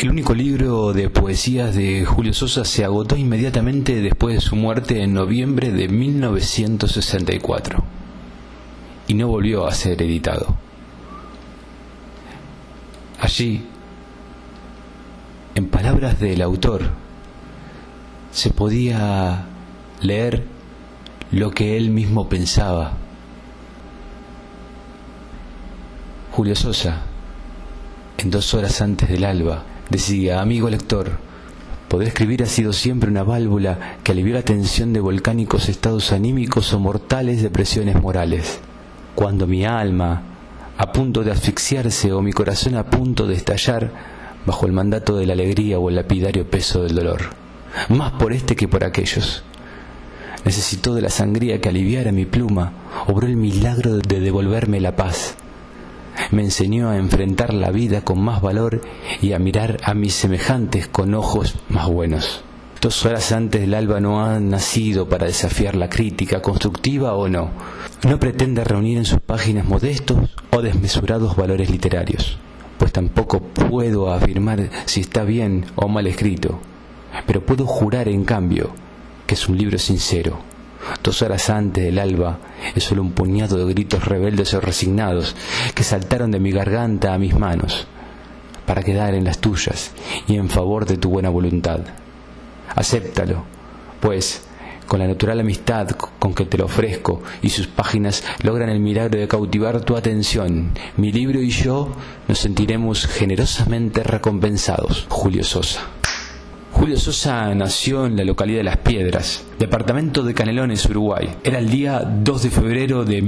El único libro de poesías de Julio Sosa se agotó inmediatamente después de su muerte en noviembre de 1964 y no volvió a ser editado. Allí, en palabras del autor, se podía leer lo que él mismo pensaba. Julio Sosa, en 2 horas antes del alba, decía: amigo lector, poder escribir ha sido siempre una válvula que alivió la tensión de volcánicos estados anímicos o mortales depresiones morales. Cuando mi alma, a punto de asfixiarse, o mi corazón a punto de estallar, bajo el mandato de la alegría o el lapidario peso del dolor, más por este que por aquellos, necesitó de la sangría que aliviara mi pluma, obró el milagro de devolverme la paz. Me enseñó a enfrentar la vida con más valor y a mirar a mis semejantes con ojos más buenos. 2 horas antes del alba no han nacido para desafiar la crítica, constructiva o no. No pretende reunir en sus páginas modestos o desmesurados valores literarios, pues tampoco puedo afirmar si está bien o mal escrito, pero puedo jurar en cambio que es un libro sincero. 2 horas antes del alba es solo un puñado de gritos rebeldes o resignados que saltaron de mi garganta a mis manos para quedar en las tuyas y en favor de tu buena voluntad. Acéptalo, pues, con la natural amistad con que te lo ofrezco, y sus páginas logran el milagro de cautivar tu atención. Mi libro y yo nos sentiremos generosamente recompensados. Julio Sosa. Julio Sosa nació en la localidad de Las Piedras, departamento de Canelones, Uruguay. Era el día 2 de febrero de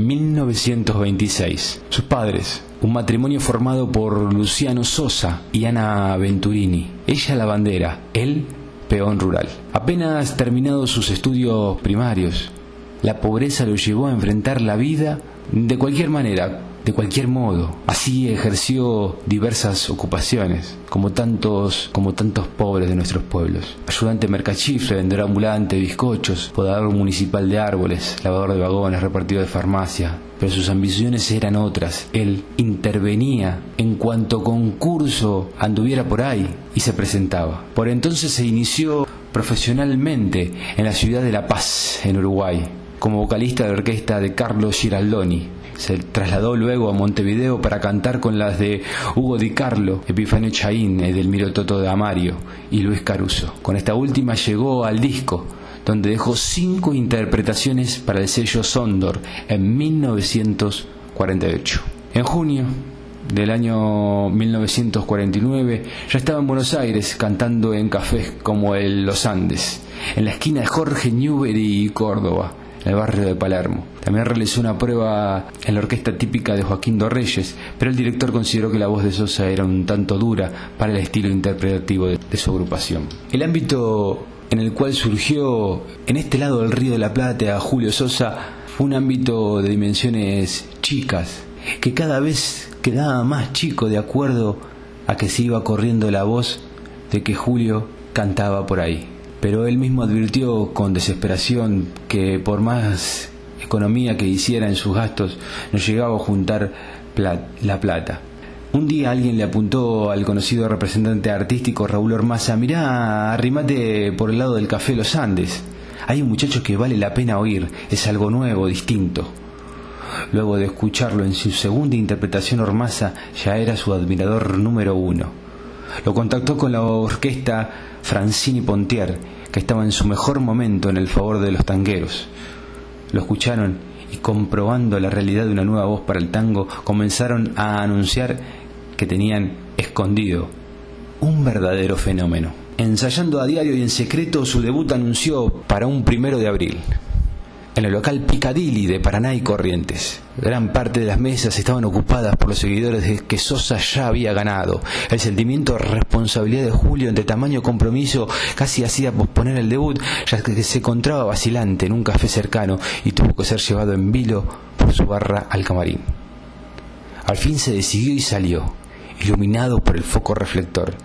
1926. Sus padres, un matrimonio formado por Luciano Sosa y Ana Venturini. Ella lavandera, él peón rural. Apenas terminados sus estudios primarios, la pobreza lo llevó a enfrentar la vida de cualquier manera, de cualquier modo. Así ejerció diversas ocupaciones, como tantos pobres de nuestros pueblos: ayudante mercachifle, vendedor ambulante, bizcochos, podador municipal de árboles, lavador de vagones, repartidor de farmacia. Pero sus ambiciones eran otras. Él intervenía en cuanto concurso anduviera por ahí y se presentaba. Por entonces se inició profesionalmente en la ciudad de La Paz, en Uruguay, como vocalista de la orquesta de Carlos Giraldoni. Se trasladó luego a Montevideo para cantar con las de Hugo Di Carlo, Epifanio Chaín, Edelmiro Toto de Amario y Luis Caruso. Con esta última llegó al disco, donde dejó 5 interpretaciones para el sello Sondor en 1948. En junio del año 1949 ya estaba en Buenos Aires cantando en cafés como el Los Andes, en la esquina de Jorge Newbery y Córdoba, en el barrio de Palermo. También realizó una prueba en la orquesta típica de Joaquín Dorreyes, pero el director consideró que la voz de Sosa era un tanto dura para el estilo interpretativo de su agrupación. El ámbito en el cual surgió en este lado del Río de la Plata Julio Sosa fue un ámbito de dimensiones chicas, que cada vez quedaba más chico de acuerdo a que se iba corriendo la voz de que Julio cantaba por ahí. Pero él mismo advirtió con desesperación que por más economía que hiciera en sus gastos no llegaba a juntar la plata. Un día alguien le apuntó al conocido representante artístico Raúl Ormaza: mirá, arrimate por el lado del café Los Andes, hay un muchacho que vale la pena oír, es algo nuevo, distinto. Luego de escucharlo en su segunda interpretación, Ormaza ya era su admirador número 1. Lo contactó con la orquesta Francini Pontier, que estaba en su mejor momento en el favor de los tangueros. Lo escucharon y, comprobando la realidad de una nueva voz para el tango, comenzaron a anunciar que tenían escondido un verdadero fenómeno. Ensayando a diario y en secreto, su debut anunció para un 1 de abril. En el local Piccadilly de Paraná y Corrientes. Gran parte de las mesas estaban ocupadas por los seguidores de que Sosa ya había ganado. El sentimiento de responsabilidad de Julio ante tamaño compromiso casi hacía posponer el debut, ya que se encontraba vacilante en un café cercano y tuvo que ser llevado en vilo por su barra al camarín. Al fin se decidió y salió, iluminado por el foco reflector.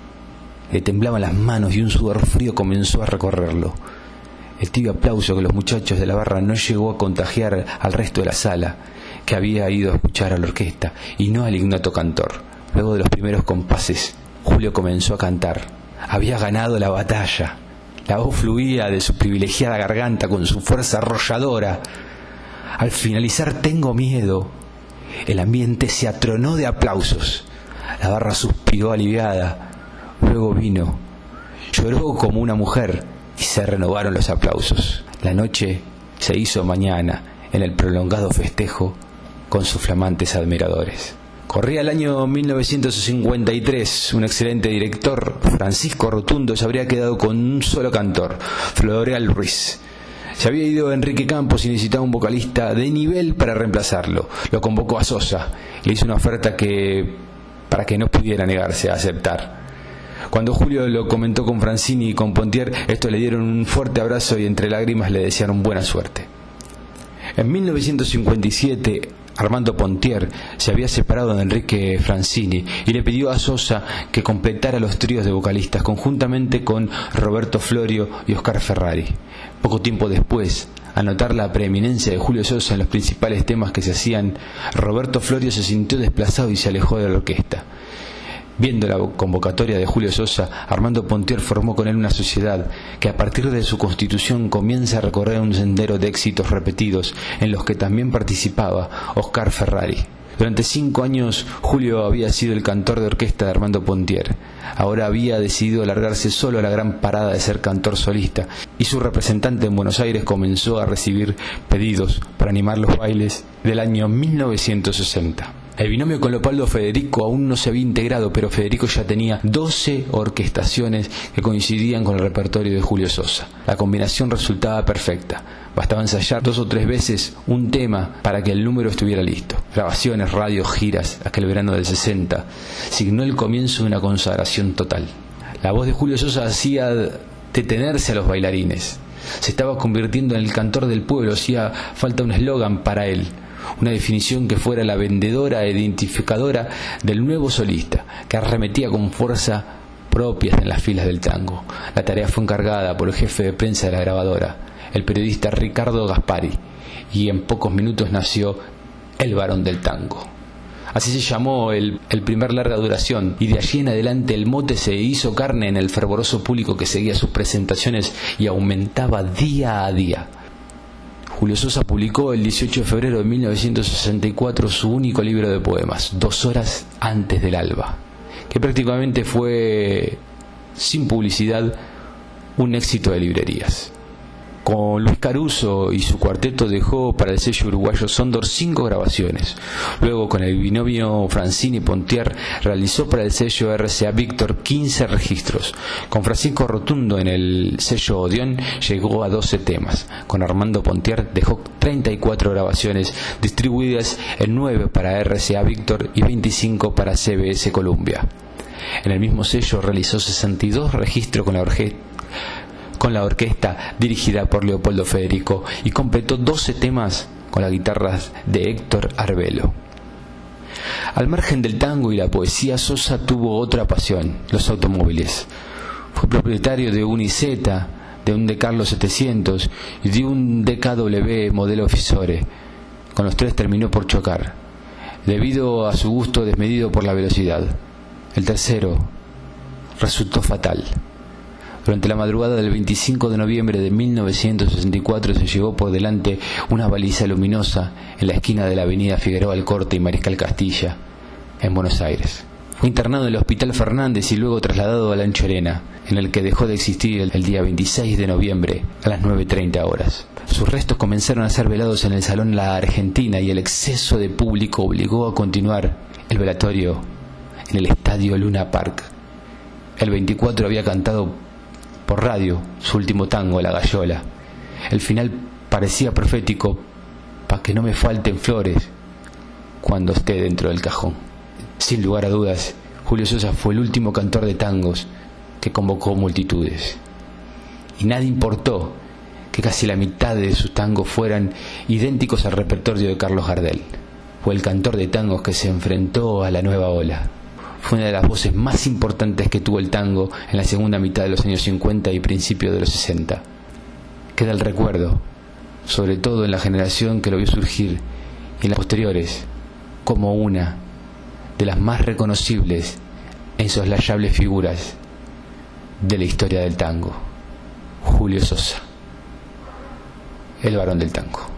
Le temblaban las manos y un sudor frío comenzó a recorrerlo. El tibio aplauso que los muchachos de la barra no llegó a contagiar al resto de la sala, que había ido a escuchar a la orquesta y no al ignoto cantor. Luego de los primeros compases, Julio comenzó a cantar. Había ganado la batalla. La voz fluía de su privilegiada garganta con su fuerza arrolladora. Al finalizar Tengo miedo, el ambiente se atronó de aplausos. La barra suspiró aliviada. Luego vino, lloró como una mujer y se renovaron los aplausos. La noche se hizo mañana en el prolongado festejo con sus flamantes admiradores. Corría el año 1953, un excelente director, Francisco Rotundo, se habría quedado con un solo cantor, Floreal Ruiz. Se había ido Enrique Campos y necesitaba un vocalista de nivel para reemplazarlo. Lo convocó a Sosa, le hizo una oferta para que no pudiera negarse a aceptar. Cuando Julio lo comentó con Francini y con Pontier, estos le dieron un fuerte abrazo y entre lágrimas le desearon buena suerte. En 1957, Armando Pontier se había separado de Enrique Francini y le pidió a Sosa que completara los tríos de vocalistas conjuntamente con Roberto Florio y Oscar Ferrari. Poco tiempo después, al notar la preeminencia de Julio Sosa en los principales temas que se hacían, Roberto Florio se sintió desplazado y se alejó de la orquesta. Viendo la convocatoria de Julio Sosa, Armando Pontier formó con él una sociedad que a partir de su constitución comienza a recorrer un sendero de éxitos repetidos en los que también participaba Oscar Ferrari. Durante 5 años Julio había sido el cantor de orquesta de Armando Pontier. Ahora había decidido largarse solo a la gran parada de ser cantor solista y su representante en Buenos Aires comenzó a recibir pedidos para animar los bailes del año 1960. El binomio con Leopoldo Federico aún no se había integrado, pero Federico ya tenía 12 orquestaciones que coincidían con el repertorio de Julio Sosa. La combinación resultaba perfecta. Bastaba ensayar 2 o 3 veces un tema para que el número estuviera listo. Grabaciones, radios, giras, aquel verano del 60, signó el comienzo de una consagración total. La voz de Julio Sosa hacía detenerse a los bailarines. Se estaba convirtiendo en el cantor del pueblo, hacía falta un eslogan para él. Una definición que fuera la vendedora e identificadora del nuevo solista, que arremetía con fuerza propias en las filas del tango. La tarea fue encargada por el jefe de prensa de la grabadora, el periodista Ricardo Gaspari, y en pocos minutos nació El Varón del Tango. Así se llamó el primer larga duración, y de allí en adelante el mote se hizo carne en el fervoroso público que seguía sus presentaciones y aumentaba día a día. Julio Sosa publicó el 18 de febrero de 1964 su único libro de poemas, 2 horas antes del alba, que prácticamente fue, sin publicidad, un éxito de librerías. Con Luis Caruso y su cuarteto dejó para el sello uruguayo Sondor 5 grabaciones. Luego, con el binomio Francini-Pontier, realizó para el sello RCA Víctor 15 registros. Con Francisco Rotundo en el sello Odeón llegó a 12 temas. Con Armando Pontier dejó 34 grabaciones, distribuidas en 9 para RCA Víctor y 25 para CBS Columbia. En el mismo sello realizó 62 registros con la orquesta dirigida por Leopoldo Federico y completó 12 temas con las guitarras de Héctor Arbelo. Al margen del tango y la poesía, Sosa tuvo otra pasión, los automóviles. Fue propietario de un IZ, de un De Carlo 700 y de un DKW modelo Fisore. Con los 3 terminó por chocar, debido a su gusto desmedido por la velocidad. El tercero resultó fatal. Durante la madrugada del 25 de noviembre de 1964 se llevó por delante una baliza luminosa en la esquina de la avenida Figueroa Alcorte y Mariscal Castilla, en Buenos Aires. Fue internado en el Hospital Fernández y luego trasladado a la Anchorena, en el que dejó de existir el día 26 de noviembre a las 9:30 horas. Sus restos comenzaron a ser velados en el Salón La Argentina y el exceso de público obligó a continuar el velatorio en el Estadio Luna Park. El 24 había cantado por radio su último tango, La Gallola. El final parecía profético: pa' que no me falten flores cuando esté dentro del cajón. Sin lugar a dudas, Julio Sosa fue el último cantor de tangos que convocó multitudes. Y nada importó que casi la mitad de sus tangos fueran idénticos al repertorio de Carlos Gardel. Fue el cantor de tangos que se enfrentó a la nueva ola. Fue una de las voces más importantes que tuvo el tango en la segunda mitad de los años 50 y principios de los 60. Queda el recuerdo, sobre todo en la generación que lo vio surgir y en las posteriores, como una de las más reconocibles e insoslayables figuras de la historia del tango. Julio Sosa, el varón del tango.